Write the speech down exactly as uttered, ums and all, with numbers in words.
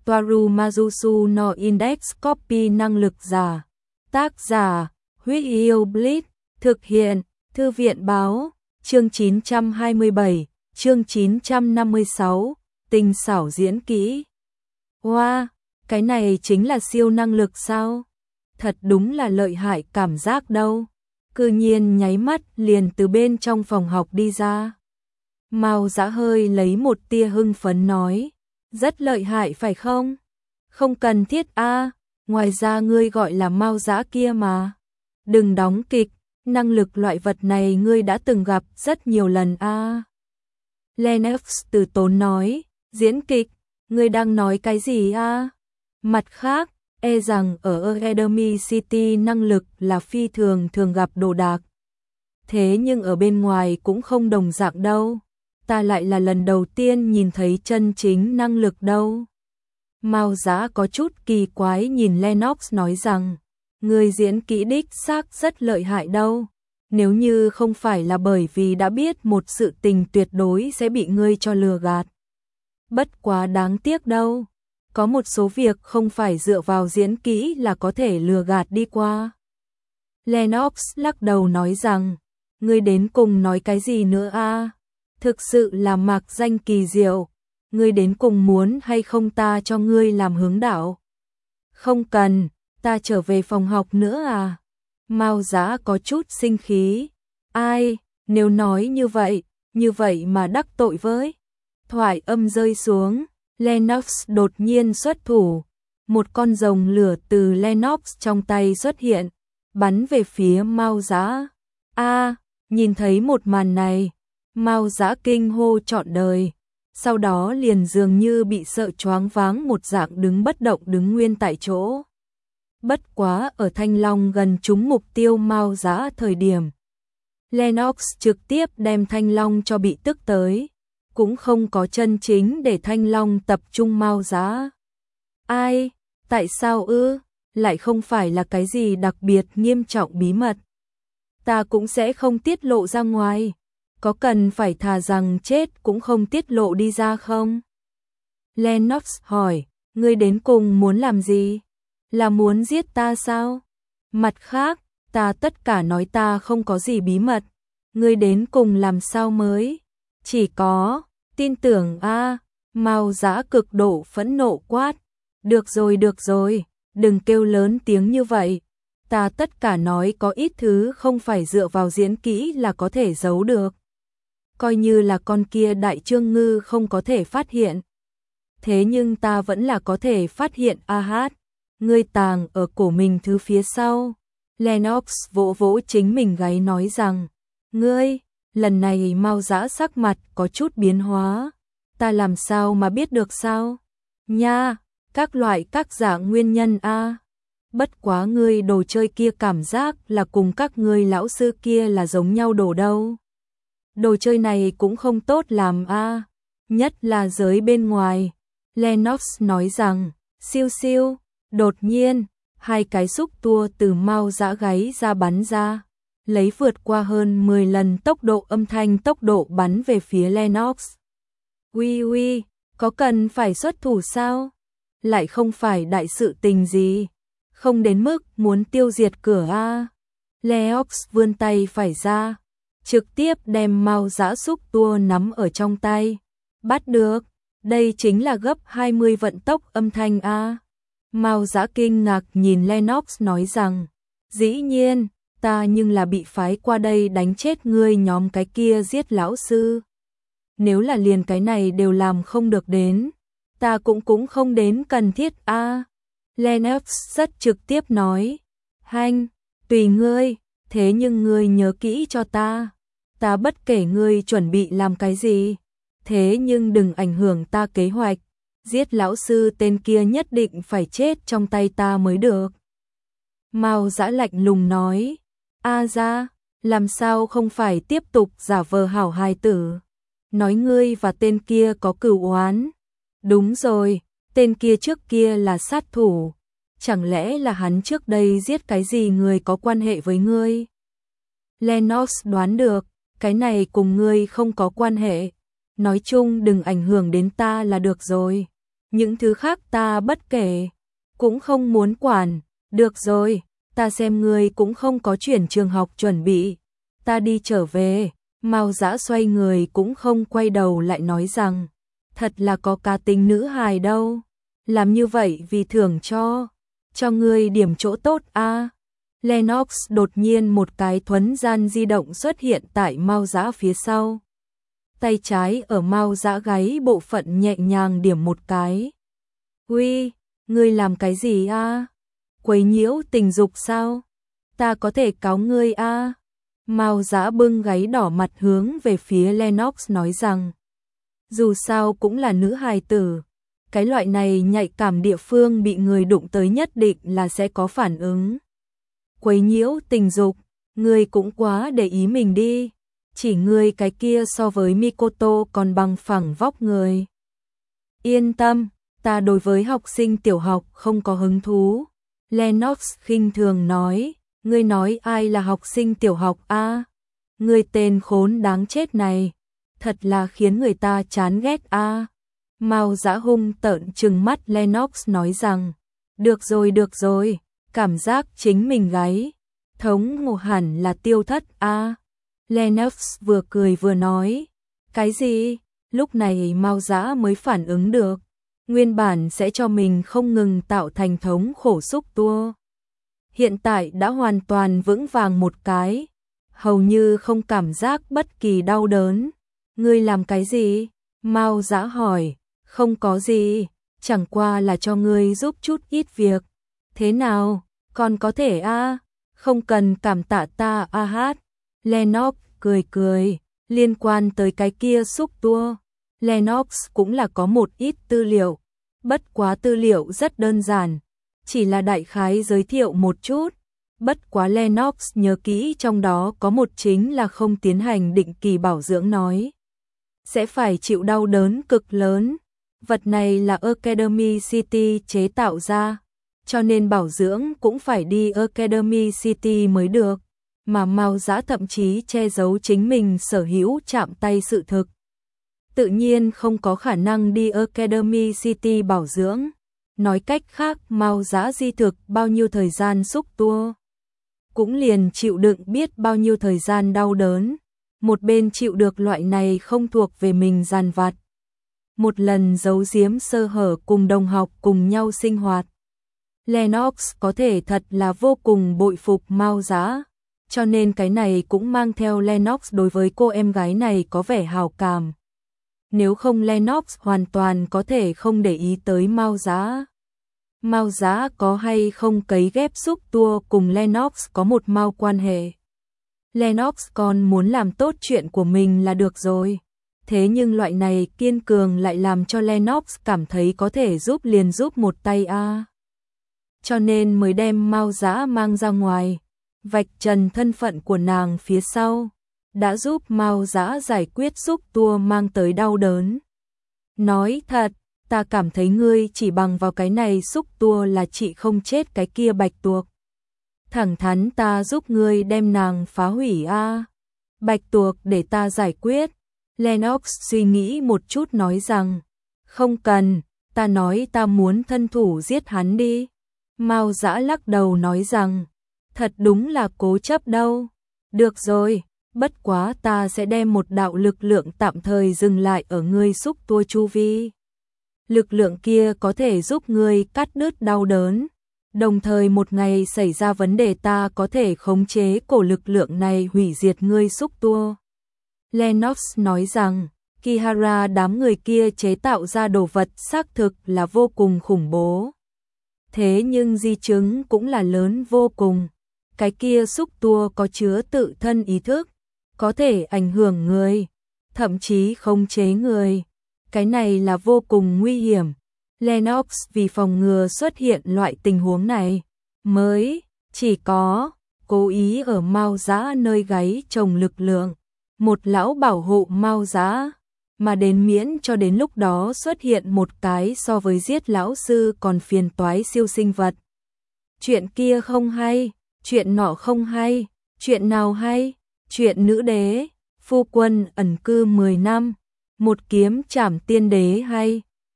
Toaru Majusu no Index Copy năng lực giả. Tác giả, Huyết Yêu Blitz, thực hiện, Thư viện báo, chương chín trăm hai mươi bảy, chương chín trăm năm mươi sáu, tinh xảo diễn kỹ. Wow, cái này chính là siêu năng lực sao? Thật đúng là lợi hại cảm giác đâu. Cư nhiên nháy mắt liền từ bên trong phòng học đi ra. Mao Dã hơi lấy một tia hưng phấn nói, rất lợi hại phải không? Không cần thiết a, ngoài ra ngươi gọi là Mao Dã kia mà. Đừng đóng kịch, năng lực loại vật này ngươi đã từng gặp rất nhiều lần a. Lennox từ tốn nói, diễn kịch, ngươi đang nói cái gì a? Mặt khác, e rằng ở Academy City năng lực là phi thường thường gặp đồ đạc. Thế nhưng ở bên ngoài cũng không đồng dạng đâu. Ta lại là lần đầu tiên nhìn thấy chân chính năng lực đâu. Mao Dã có chút kỳ quái nhìn Lennox nói rằng, người diễn kỹ đích xác rất lợi hại đâu. Nếu như không phải là bởi vì đã biết một sự tình tuyệt đối sẽ bị ngươi cho lừa gạt. Bất quá đáng tiếc đâu. Có một số việc không phải dựa vào diễn kỹ là có thể lừa gạt đi qua. Lennox lắc đầu nói rằng, ngươi đến cùng nói cái gì nữa a? Thực sự là mạc danh kỳ diệu. Ngươi đến cùng muốn hay không ta cho ngươi làm hướng đạo? Không cần, ta trở về phòng học nữa à? Mao Dã có chút sinh khí. Ai, nếu nói như vậy, như vậy mà đắc tội với. Thoại âm rơi xuống, Lennox đột nhiên xuất thủ. Một con rồng lửa từ Lennox trong tay xuất hiện, bắn về phía Mao Dã. A, nhìn thấy một màn này, Mao Dã kinh hô trọn đời. Sau đó liền dường như bị sợ choáng váng một dạng đứng bất động đứng nguyên tại chỗ. Bất quá ở Thanh Long gần trúng mục tiêu Mao Dã thời điểm, Lennox trực tiếp đem Thanh Long cho bị tức tới, cũng không có chân chính để Thanh Long tập trung Mao Dã. Ai, tại sao ư? Lại không phải là cái gì đặc biệt nghiêm trọng bí mật. Ta cũng sẽ không tiết lộ ra ngoài. Có cần phải thà rằng chết cũng không tiết lộ đi ra không? Lennox hỏi, ngươi đến cùng muốn làm gì? Là muốn giết ta sao? Mặt khác, ta tất cả nói ta không có gì bí mật. Ngươi đến cùng làm sao mới? Chỉ có, tin tưởng a. Mao Dã cực độ phẫn nộ quát. Được rồi được rồi, đừng kêu lớn tiếng như vậy. Ta tất cả nói có ít thứ không phải dựa vào diễn kỹ là có thể giấu được. Coi như là con kia Đại Trương Ngư không có thể phát hiện. Thế nhưng ta vẫn là có thể phát hiện a hát. Ngươi tàng ở cổ mình thứ phía sau. Lennox vỗ vỗ chính mình gáy nói rằng, ngươi, lần này Mao Dã sắc mặt có chút biến hóa. Ta làm sao mà biết được sao? Nha, các loại các dạng nguyên nhân a. Bất quá ngươi đồ chơi kia cảm giác là cùng các ngươi lão sư kia là giống nhau đồ đâu. Đồ chơi này cũng không tốt làm a, nhất là giới bên ngoài. Lennox nói rằng, siêu siêu, đột nhiên, hai cái xúc tua từ Mao Dã gáy ra bắn ra, lấy vượt qua hơn mười lần tốc độ âm thanh tốc độ bắn về phía Lennox. Uy uy, có cần phải xuất thủ sao? Lại không phải đại sự tình gì, không đến mức muốn tiêu diệt cửa a. Lennox vươn tay phải ra, trực tiếp đem Mao Dã xúc tua nắm ở trong tay. Bắt được, đây chính là gấp hai mươi vận tốc âm thanh a. Mao Dã kinh ngạc nhìn Lennox nói rằng, dĩ nhiên, ta nhưng là bị phái qua đây đánh chết ngươi nhóm cái kia giết lão sư. Nếu là liền cái này đều làm không được đến, ta cũng cũng không đến cần thiết a. Lennox rất trực tiếp nói, hanh, tùy ngươi. Thế nhưng ngươi nhớ kỹ cho ta, ta bất kể ngươi chuẩn bị làm cái gì, thế nhưng đừng ảnh hưởng ta kế hoạch, giết lão sư tên kia nhất định phải chết trong tay ta mới được. Mao Dã lạnh lùng nói, a ra, làm sao không phải tiếp tục giả vờ hảo hài tử, nói ngươi và tên kia có cửu oán. Đúng rồi, tên kia trước kia là sát thủ. Chẳng lẽ là hắn trước đây giết cái gì người có quan hệ với ngươi? Lennox đoán được, cái này cùng ngươi không có quan hệ. Nói chung đừng ảnh hưởng đến ta là được rồi. Những thứ khác ta bất kể, cũng không muốn quản. Được rồi, ta xem ngươi cũng không có chuyển trường học chuẩn bị. Ta đi trở về. Mao Dã xoay người cũng không quay đầu lại nói rằng, thật là có cá tính nữ hài đâu. Làm như vậy vì thưởng cho, cho ngươi điểm chỗ tốt a. À. Lennox đột nhiên một cái thuấn gian di động xuất hiện tại Mao Dã phía sau. Tay trái ở Mao Dã gáy bộ phận nhẹ nhàng điểm một cái. Uy, ngươi làm cái gì a? À? Quấy nhiễu tình dục sao? Ta có thể cáo ngươi a. À? Mao Dã bưng gáy đỏ mặt hướng về phía Lennox nói rằng, dù sao cũng là nữ hài tử, cái loại này nhạy cảm địa phương bị người đụng tới nhất định là sẽ có phản ứng. Quấy nhiễu tình dục, ngươi cũng quá để ý mình đi, chỉ ngươi cái kia so với Mikoto còn bằng phẳng vóc người. Yên tâm, ta đối với học sinh tiểu học không có hứng thú. Lennox khinh thường nói, ngươi nói ai là học sinh tiểu học a? À? Ngươi tên khốn đáng chết này, thật là khiến người ta chán ghét a. À? Mao Dã hung tợn trừng mắt Lennox nói rằng, được rồi được rồi, cảm giác chính mình gáy, thống ngộ hẳn là tiêu thất a. À? Lennox vừa cười vừa nói, cái gì? Lúc này Mao Dã mới phản ứng được, nguyên bản sẽ cho mình không ngừng tạo thành thống khổ xúc tua. Hiện tại đã hoàn toàn vững vàng một cái, hầu như không cảm giác bất kỳ đau đớn. Ngươi làm cái gì? Mao Dã hỏi. Không có gì, chẳng qua là cho ngươi giúp chút ít việc. Thế nào, còn có thể a? À? Không cần cảm tạ ta a hát. Lennox cười cười, liên quan tới cái kia xúc tua. Lennox cũng là có một ít tư liệu, bất quá tư liệu rất đơn giản, chỉ là đại khái giới thiệu một chút. Bất quá Lennox nhớ kỹ trong đó có một chính là không tiến hành định kỳ bảo dưỡng nói, sẽ phải chịu đau đớn cực lớn. Vật này là Academy City chế tạo ra, cho nên bảo dưỡng cũng phải đi Academy City mới được. Mà Mao Dã thậm chí che giấu chính mình sở hữu chạm tay sự thực. Tự nhiên không có khả năng đi Academy City bảo dưỡng. Nói cách khác, Mao Dã di thực bao nhiêu thời gian xúc tua, cũng liền chịu đựng biết bao nhiêu thời gian đau đớn. Một bên chịu được loại này không thuộc về mình dằn vặt, một lần giấu giếm sơ hở cùng đồng học cùng nhau sinh hoạt. Lennox có thể thật là vô cùng bội phục Mao Dã, cho nên cái này cũng mang theo Lennox đối với cô em gái này có vẻ hào cảm. Nếu không Lennox hoàn toàn có thể không để ý tới Mao Dã. Mao Dã có hay không cấy ghép xúc tua cùng Lennox có một mao quan hệ. Lennox còn muốn làm tốt chuyện của mình là được rồi. Thế nhưng loại này kiên cường lại làm cho Lennox cảm thấy có thể giúp liền giúp một tay a. À. Cho nên mới đem Mao Dã mang ra ngoài, vạch trần thân phận của nàng phía sau, đã giúp Mao Dã giải quyết xúc tua mang tới đau đớn. Nói thật, ta cảm thấy ngươi chỉ bằng vào cái này xúc tua là chị không chết cái kia bạch tuộc. Thẳng thắn ta giúp ngươi đem nàng phá hủy a. À. Bạch tuộc để ta giải quyết. Lennox suy nghĩ một chút nói rằng, không cần, ta nói ta muốn thân thủ giết hắn đi. Mao Dã lắc đầu nói rằng, thật đúng là cố chấp đâu. Được rồi, bất quá ta sẽ đem một đạo lực lượng tạm thời dừng lại ở ngươi xúc tua chu vi. Lực lượng kia có thể giúp ngươi cắt đứt đau đớn, đồng thời một ngày xảy ra vấn đề ta có thể khống chế cổ lực lượng này hủy diệt ngươi xúc tua. Lennox nói rằng, Kihara đám người kia chế tạo ra đồ vật xác thực là vô cùng khủng bố. Thế nhưng di chứng cũng là lớn vô cùng. Cái kia xúc tua có chứa tự thân ý thức, có thể ảnh hưởng người, thậm chí khống chế người. Cái này là vô cùng nguy hiểm. Lennox vì phòng ngừa xuất hiện loại tình huống này, mới chỉ có cố ý ở Mao Dã nơi gáy trồng lực lượng, một lão bảo hộ Mao Dã, mà đến miễn cho đến lúc đó xuất hiện một cái so với giết lão sư còn phiền toái siêu sinh vật. Chuyện kia không hay, chuyện nọ không hay, chuyện nào hay, chuyện nữ đế, phu quân ẩn cư mười năm, một kiếm trảm tiên đế hay.